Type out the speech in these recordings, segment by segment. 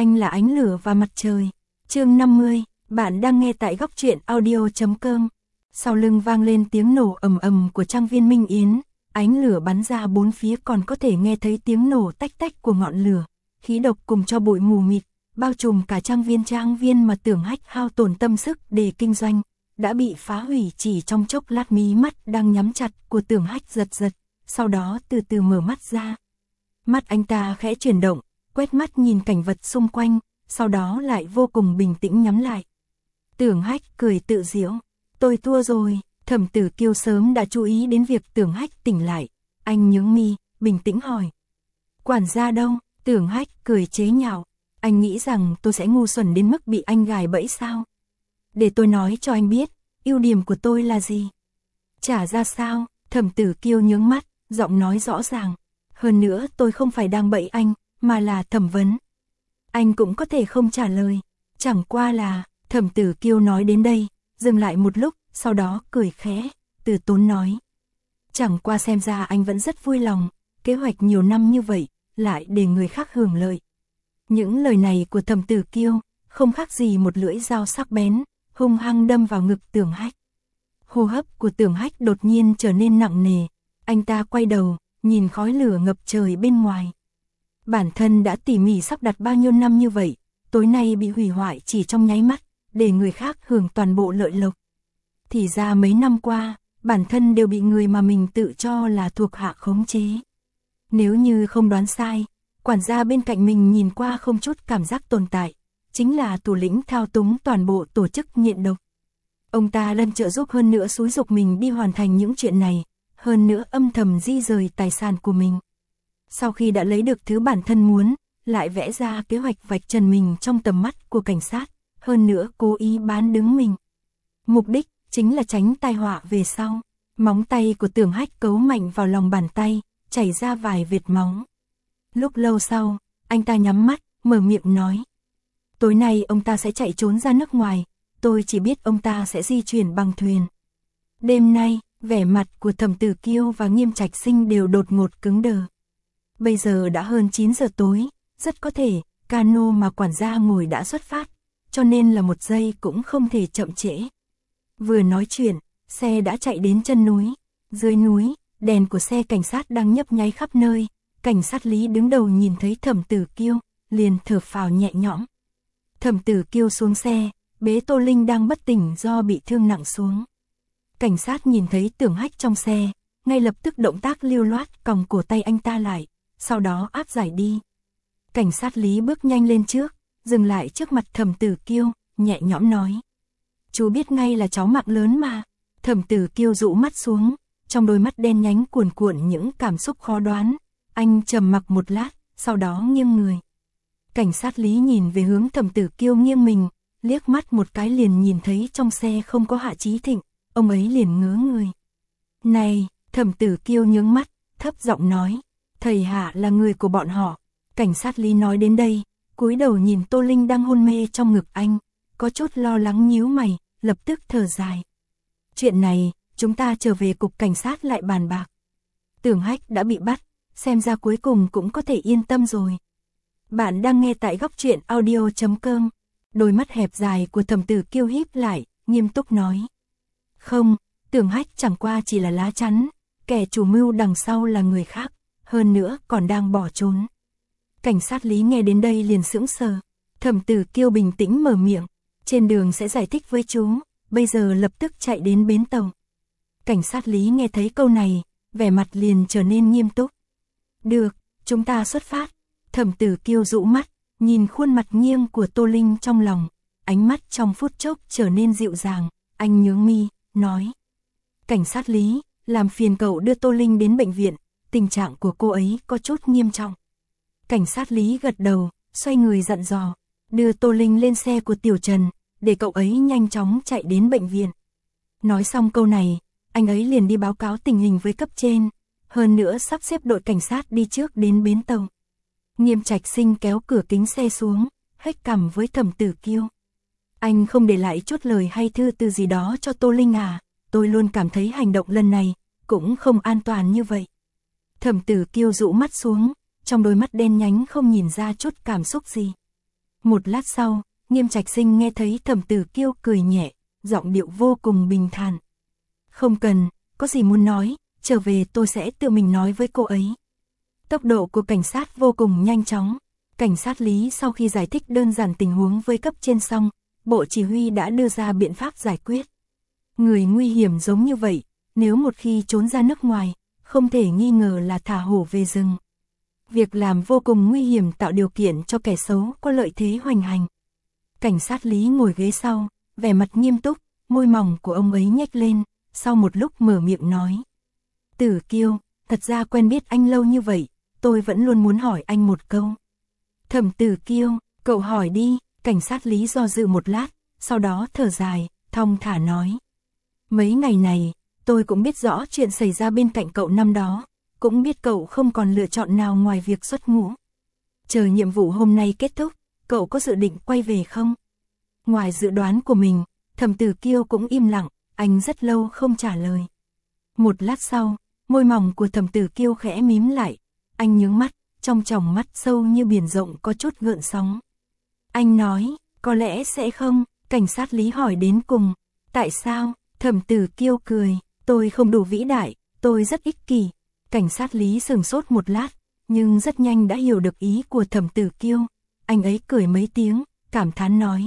Anh là ánh lửa và mặt trời. Chương 50, bạn đang nghe tại góc truyện audio.com. Sau lưng vang lên tiếng nổ ầm ầm của trang viên Minh Yến, ánh lửa bắn ra bốn phía, còn có thể nghe thấy tiếng nổ tách tách của ngọn lửa. Khí độc cùng cho bụi mù mịt, bao trùm cả trang viên mà Tưởng Hách hao tổn tâm sức để kinh doanh, đã bị phá hủy chỉ trong chốc lát. Mí mắt đang nhắm chặt của Tưởng Hách giật giật, sau đó từ từ mở mắt ra. Mắt anh ta khẽ chuyển động, quét mắt nhìn cảnh vật xung quanh, sau đó lại vô cùng bình tĩnh nhắm lại. Tưởng Hách cười tự giễu, tôi thua rồi. Thẩm Tử Kiêu sớm đã chú ý đến việc Tưởng Hách tỉnh lại, anh nhướng mi, bình tĩnh hỏi. Quản gia đâu? Tưởng Hách cười chế nhạo, anh nghĩ rằng tôi sẽ ngu xuẩn đến mức bị anh gài bẫy sao? Để tôi nói cho anh biết, ưu điểm của tôi là gì? Trả ra sao? Thẩm Tử Kiêu nhướng mắt, giọng nói rõ ràng. Hơn nữa tôi không phải đang bẫy anh, mà là thẩm vấn. Anh cũng có thể không trả lời. Chẳng qua là, Thẩm Tử Kiêu nói đến đây, dừng lại một lúc, sau đó cười khẽ, từ tốn nói. Chẳng qua xem ra anh vẫn rất vui lòng, kế hoạch nhiều năm như vậy, lại để người khác hưởng lợi. Những lời này của Thẩm Tử Kiêu, không khác gì một lưỡi dao sắc bén, hung hăng đâm vào ngực Tưởng Hách. Hô hấp của Tưởng Hách đột nhiên trở nên nặng nề, anh ta quay đầu, nhìn khói lửa ngập trời bên ngoài. Bản thân đã tỉ mỉ sắp đặt bao nhiêu năm như vậy, tối nay bị hủy hoại chỉ trong nháy mắt, để người khác hưởng toàn bộ lợi lộc. Thì ra mấy năm qua, bản thân đều bị người mà mình tự cho là thuộc hạ khống chế. Nếu như không đoán sai, quản gia bên cạnh mình nhìn qua không chút cảm giác tồn tại, chính là thủ lĩnh thao túng toàn bộ tổ chức nhện độc. Ông ta lần trợ giúp, hơn nữa xúi giục mình đi hoàn thành những chuyện này, hơn nữa âm thầm di rời tài sản của mình. Sau khi đã lấy được thứ bản thân muốn, lại vẽ ra kế hoạch vạch trần mình trong tầm mắt của cảnh sát, hơn nữa cố ý bán đứng mình. Mục đích chính là tránh tai họa về sau. Móng tay của Tưởng Hách cấu mạnh vào lòng bàn tay, chảy ra vài vệt máu. Lúc lâu sau, anh ta nhắm mắt, mở miệng nói. Tối nay ông ta sẽ chạy trốn ra nước ngoài, tôi chỉ biết ông ta sẽ di chuyển bằng thuyền. Đêm nay, vẻ mặt của Thẩm Tử Kiêu và Nghiêm Trạch Sinh đều đột ngột cứng đờ. Bây giờ đã hơn 9 giờ tối, rất có thể, cano mà quản gia ngồi đã xuất phát, cho nên là một giây cũng không thể chậm trễ. Vừa nói chuyện, xe đã chạy đến chân núi. Dưới núi, đèn của xe cảnh sát đang nhấp nháy khắp nơi. Cảnh sát Lý đứng đầu nhìn thấy Thẩm Tử Kiêu, liền thở phào nhẹ nhõm. Thẩm Tử Kiêu xuống xe, bế Tô Linh đang bất tỉnh do bị thương nặng xuống. Cảnh sát nhìn thấy Tưởng Hách trong xe, ngay lập tức động tác lưu loát còng cổ tay anh ta lại, sau đó áp giải đi. Cảnh sát Lý bước nhanh lên trước, dừng lại trước mặt Thẩm Tử Kiêu, nhẹ nhõm nói. Chú biết ngay là cháu mạng lớn mà. Thẩm Tử Kiêu dụ mắt xuống, trong đôi mắt đen nhánh cuồn cuộn những cảm xúc khó đoán. Anh trầm mặc một lát, sau đó nghiêng người. Cảnh sát Lý nhìn về hướng Thẩm Tử Kiêu nghiêng mình, liếc mắt một cái liền nhìn thấy trong xe không có Hạ Chí Thịnh, ông ấy liền ngớ người. Này, Thẩm Tử Kiêu nhướng mắt, thấp giọng nói, thầy Hạ là người của bọn họ. Cảnh sát Lý nói đến đây, cúi đầu nhìn Tô Linh đang hôn mê trong ngực anh, có chút lo lắng nhíu mày, lập tức thở dài. Chuyện này, chúng ta trở về cục cảnh sát lại bàn bạc. Tưởng Hách đã bị bắt, xem ra cuối cùng cũng có thể yên tâm rồi. Bạn đang nghe tại góc truyện audio.com. Đôi mắt hẹp dài của Thẩm Tử Kiêu híp lại, nghiêm túc nói. Không, Tưởng Hách chẳng qua chỉ là lá chắn, kẻ chủ mưu đằng sau là người khác, hơn nữa còn đang bỏ trốn. Cảnh sát Lý nghe đến đây liền sững sờ. Thẩm Tử Kiêu bình tĩnh mở miệng, trên đường sẽ giải thích với chú, bây giờ lập tức chạy đến bến tàu. Cảnh sát Lý nghe thấy câu này, vẻ mặt liền trở nên nghiêm túc. Được, chúng ta xuất phát. Thẩm Tử Kiêu dụ mắt, nhìn khuôn mặt nghiêng của Tô Linh trong lòng, ánh mắt trong phút chốc trở nên dịu dàng, anh nhướng mi, nói. Cảnh sát Lý, làm phiền cậu đưa Tô Linh đến bệnh viện, tình trạng của cô ấy có chút nghiêm trọng. Cảnh sát Lý gật đầu, xoay người dặn dò, đưa Tô Linh lên xe của Tiểu Trần, để cậu ấy nhanh chóng chạy đến bệnh viện. Nói xong câu này, anh ấy liền đi báo cáo tình hình với cấp trên, hơn nữa sắp xếp đội cảnh sát đi trước đến bến tàu. Nghiêm Trạch Sinh kéo cửa kính xe xuống, hếch cằm với Thẩm Tử Kiêu. Anh không để lại chút lời hay thư từ gì đó cho Tô Linh à, tôi luôn cảm thấy hành động lần này cũng không an toàn như vậy. Thẩm Tử Kiêu dụ mắt xuống, trong đôi mắt đen nhánh không nhìn ra chút cảm xúc gì. Một lát sau, Nghiêm Trạch Sinh nghe thấy Thẩm Tử Kiêu cười nhẹ, giọng điệu vô cùng bình thản. Không cần, có gì muốn nói, trở về tôi sẽ tự mình nói với cô ấy. Tốc độ của cảnh sát vô cùng nhanh chóng. Cảnh sát Lý sau khi giải thích đơn giản tình huống với cấp trên xong, bộ chỉ huy đã đưa ra biện pháp giải quyết. Người nguy hiểm giống như vậy, nếu một khi trốn ra nước ngoài, không thể nghi ngờ là thả hổ về rừng. Việc làm vô cùng nguy hiểm tạo điều kiện cho kẻ xấu có lợi thế hoành hành. Cảnh sát Lý ngồi ghế sau, vẻ mặt nghiêm túc, môi mỏng của ông ấy nhếch lên, sau một lúc mở miệng nói. Tử Kiêu, thật ra quen biết anh lâu như vậy, tôi vẫn luôn muốn hỏi anh một câu. Thẩm Tử Kiêu, cậu hỏi đi. Cảnh sát Lý do dự một lát, sau đó thở dài, thong thả nói. Mấy ngày này, tôi cũng biết rõ chuyện xảy ra bên cạnh cậu năm đó, cũng biết cậu không còn lựa chọn nào ngoài việc xuất ngũ. Chờ nhiệm vụ hôm nay kết thúc, cậu có dự định quay về không? Ngoài dự đoán của mình, Thẩm Tử Kiêu cũng im lặng, anh rất lâu không trả lời. Một lát sau, môi mỏng của Thẩm Tử Kiêu khẽ mím lại, anh nhướng mắt, trong tròng mắt sâu như biển rộng có chút gợn sóng. Anh nói, có lẽ sẽ không, cảnh sát Lý hỏi đến cùng. Tại sao? Thẩm Tử Kiêu cười, tôi không đủ vĩ đại, tôi rất ích kỷ. Cảnh sát Lý sửng sốt một lát, nhưng rất nhanh đã hiểu được ý của Thẩm Tử Kiêu. Anh ấy cười mấy tiếng, cảm thán nói.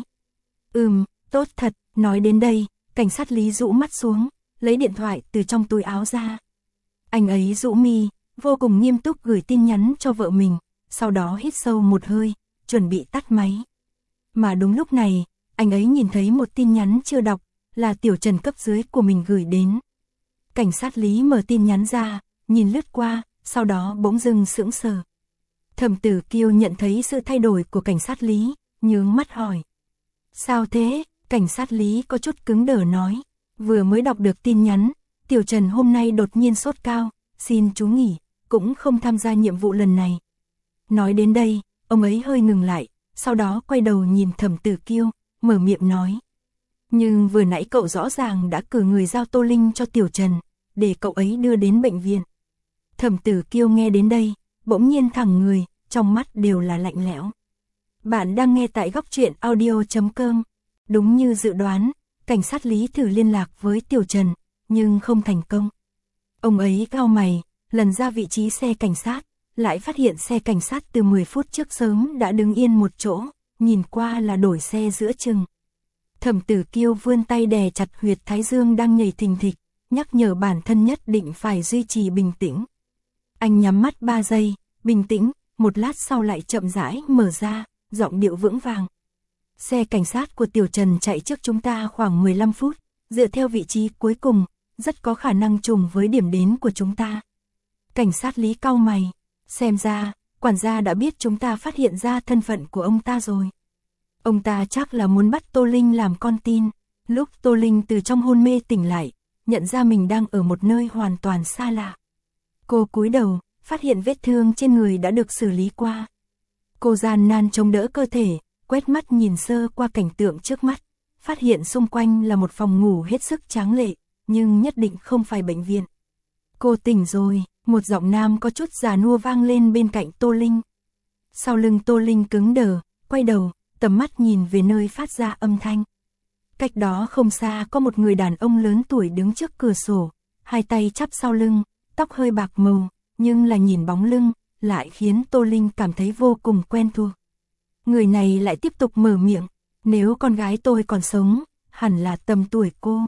Tốt thật, nói đến đây, cảnh sát Lý rũ mắt xuống, lấy điện thoại từ trong túi áo ra. Anh ấy rũ mi, vô cùng nghiêm túc gửi tin nhắn cho vợ mình, sau đó hít sâu một hơi, chuẩn bị tắt máy. Mà đúng lúc này, anh ấy nhìn thấy một tin nhắn chưa đọc, là Tiểu Trần cấp dưới của mình gửi đến. Cảnh sát Lý mở tin nhắn ra, nhìn lướt qua, sau đó bỗng dưng sững sờ. Thẩm Tử Kiêu nhận thấy sự thay đổi của cảnh sát Lý, nhướng mắt hỏi. Sao thế? Cảnh sát Lý có chút cứng đờ nói. Vừa mới đọc được tin nhắn, Tiểu Trần hôm nay đột nhiên sốt cao, xin chú nghỉ, cũng không tham gia nhiệm vụ lần này. Nói đến đây, ông ấy hơi ngừng lại, sau đó quay đầu nhìn Thẩm Tử Kiêu, mở miệng nói. Nhưng vừa nãy cậu rõ ràng đã cử người giao Tô Linh cho Tiểu Trần, để cậu ấy đưa đến bệnh viện. Thẩm Tử Kiêu nghe đến đây, bỗng nhiên thẳng người, trong mắt đều là lạnh lẽo. Bạn đang nghe tại Góc Truyện Audio.com. Đúng như dự đoán, cảnh sát Lý thử liên lạc với Tiểu Trần, nhưng không thành công. Ông ấy cau mày, lần ra vị trí xe cảnh sát, lại phát hiện xe cảnh sát từ 10 phút trước sớm đã đứng yên một chỗ, nhìn qua là đổi xe giữa chừng. Thẩm Tử Kiêu vươn tay đè chặt huyệt thái dương đang nhảy thình thịch, nhắc nhở bản thân nhất định phải duy trì bình tĩnh. Anh nhắm mắt 3 giây, bình tĩnh, một lát sau lại chậm rãi mở ra, giọng điệu vững vàng. Xe cảnh sát của Tiểu Trần chạy trước chúng ta khoảng 15 phút, dựa theo vị trí cuối cùng, rất có khả năng trùng với điểm đến của chúng ta. Cảnh sát Lý cau mày, xem ra, quản gia đã biết chúng ta phát hiện ra thân phận của ông ta rồi. Ông ta chắc là muốn bắt Tô Linh làm con tin. Lúc Tô Linh từ trong hôn mê tỉnh lại, nhận ra mình đang ở một nơi hoàn toàn xa lạ. Cô cúi đầu, phát hiện vết thương trên người đã được xử lý qua. Cô gian nan chống đỡ cơ thể, quét mắt nhìn sơ qua cảnh tượng trước mắt, phát hiện xung quanh là một phòng ngủ hết sức tráng lệ, nhưng nhất định không phải bệnh viện. Cô tỉnh rồi, một giọng nam có chút già nua vang lên bên cạnh Tô Linh. Sau lưng Tô Linh cứng đờ, quay đầu, tầm mắt nhìn về nơi phát ra âm thanh. Cách đó không xa có một người đàn ông lớn tuổi đứng trước cửa sổ, hai tay chắp sau lưng, tóc hơi bạc màu, nhưng là nhìn bóng lưng, lại khiến Tô Linh cảm thấy vô cùng quen thuộc. Người này lại tiếp tục mở miệng, nếu con gái tôi còn sống, hẳn là tầm tuổi cô.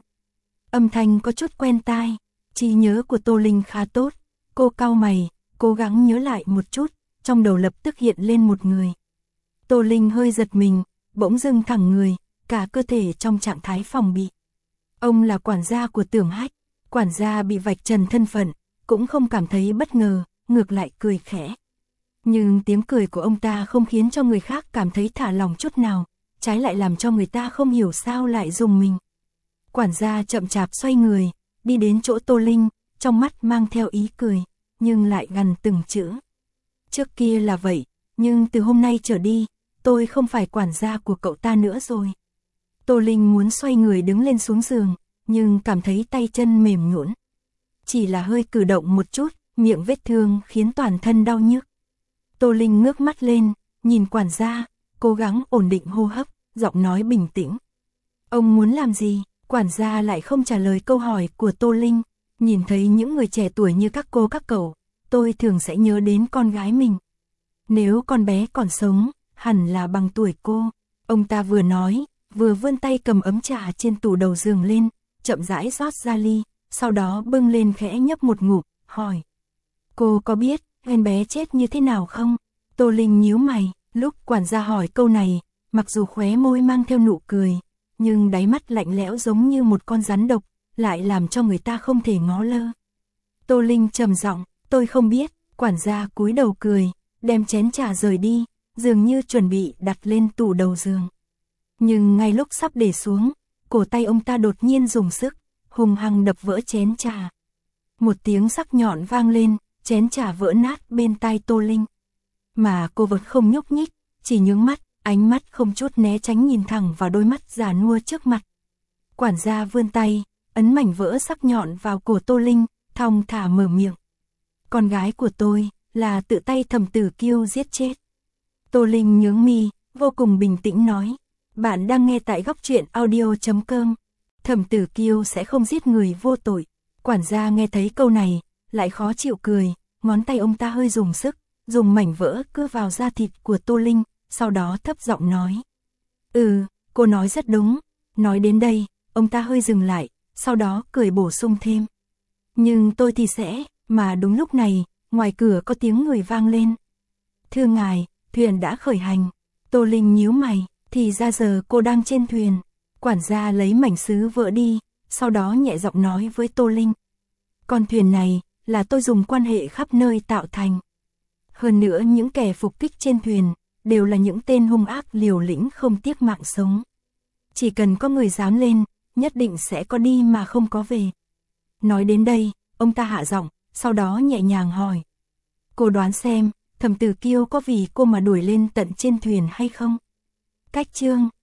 Âm thanh có chút quen tai, trí nhớ của Tô Linh khá tốt, cô cau mày, cố gắng nhớ lại một chút, trong đầu lập tức hiện lên một người. Tô Linh hơi giật mình, bỗng dưng thẳng người, cả cơ thể trong trạng thái phòng bị. Ông là quản gia của Tưởng Hách, quản gia bị vạch trần thân phận, cũng không cảm thấy bất ngờ, ngược lại cười khẽ. Nhưng tiếng cười của ông ta không khiến cho người khác cảm thấy thả lòng chút nào, trái lại làm cho người ta không hiểu sao lại rùng mình. Quản gia chậm chạp xoay người, đi đến chỗ Tô Linh, trong mắt mang theo ý cười, nhưng lại gằn từng chữ. Trước kia là vậy, nhưng từ hôm nay trở đi, tôi không phải quản gia của cậu ta nữa rồi. Tô Linh muốn xoay người đứng lên xuống giường, nhưng cảm thấy tay chân mềm nhũn. Chỉ là hơi cử động một chút, miệng vết thương khiến toàn thân đau nhức. Tô Linh ngước mắt lên, nhìn quản gia, cố gắng ổn định hô hấp, giọng nói bình tĩnh. Ông muốn làm gì? Quản gia lại không trả lời câu hỏi của Tô Linh. Nhìn thấy những người trẻ tuổi như các cô các cậu, tôi thường sẽ nhớ đến con gái mình. Nếu con bé còn sống, hẳn là bằng tuổi cô. Ông ta vừa nói, vừa vươn tay cầm ấm trà trên tủ đầu giường lên, chậm rãi rót ra ly, sau đó bưng lên khẽ nhấp một ngụm, hỏi. Cô có biết, em bé chết như thế nào không? Tô Linh nhíu mày, lúc quản gia hỏi câu này, mặc dù khóe môi mang theo nụ cười, nhưng đáy mắt lạnh lẽo giống như một con rắn độc, lại làm cho người ta không thể ngó lơ. Tô Linh trầm giọng, tôi không biết, quản gia cúi đầu cười, đem chén trà rời đi, dường như chuẩn bị đặt lên tủ đầu giường. Nhưng ngay lúc sắp để xuống, cổ tay ông ta đột nhiên dùng sức, hung hăng đập vỡ chén trà. Một tiếng sắc nhọn vang lên, chén trà vỡ nát bên tai Tô Linh. Mà cô vẫn không nhúc nhích, chỉ nhướng mắt, ánh mắt không chút né tránh nhìn thẳng vào đôi mắt già nua trước mặt. Quản gia vươn tay, ấn mảnh vỡ sắc nhọn vào cổ Tô Linh, thong thả mở miệng. Con gái của tôi, là tự tay Thẩm Tử Kiêu giết chết. Tô Linh nhướng mi, vô cùng bình tĩnh nói. Bạn đang nghe tại Góc Truyện Audio.com. Thẩm Tử Kiêu sẽ không giết người vô tội. Quản gia nghe thấy câu này, lại khó chịu cười, ngón tay ông ta hơi dùng sức, dùng mảnh vỡ cưa vào da thịt của Tô Linh, sau đó thấp giọng nói. Cô nói rất đúng. Nói đến đây, ông ta hơi dừng lại, sau đó cười bổ sung thêm. Nhưng tôi thì sẽ, mà đúng lúc này, ngoài cửa có tiếng người vang lên. Thưa ngài, thuyền đã khởi hành. Tô Linh nhíu mày, thì ra giờ cô đang trên thuyền. Quản gia lấy mảnh sứ vỡ đi, sau đó nhẹ giọng nói với Tô Linh. Con thuyền này, là tôi dùng quan hệ khắp nơi tạo thành. Hơn nữa những kẻ phục kích trên thuyền, đều là những tên hung ác liều lĩnh không tiếc mạng sống. Chỉ cần có người dám lên, nhất định sẽ có đi mà không có về. Nói đến đây, ông ta hạ giọng, sau đó nhẹ nhàng hỏi. Cô đoán xem, Thẩm Tử Kiêu có vì cô mà đuổi lên tận trên thuyền hay không? Cách chương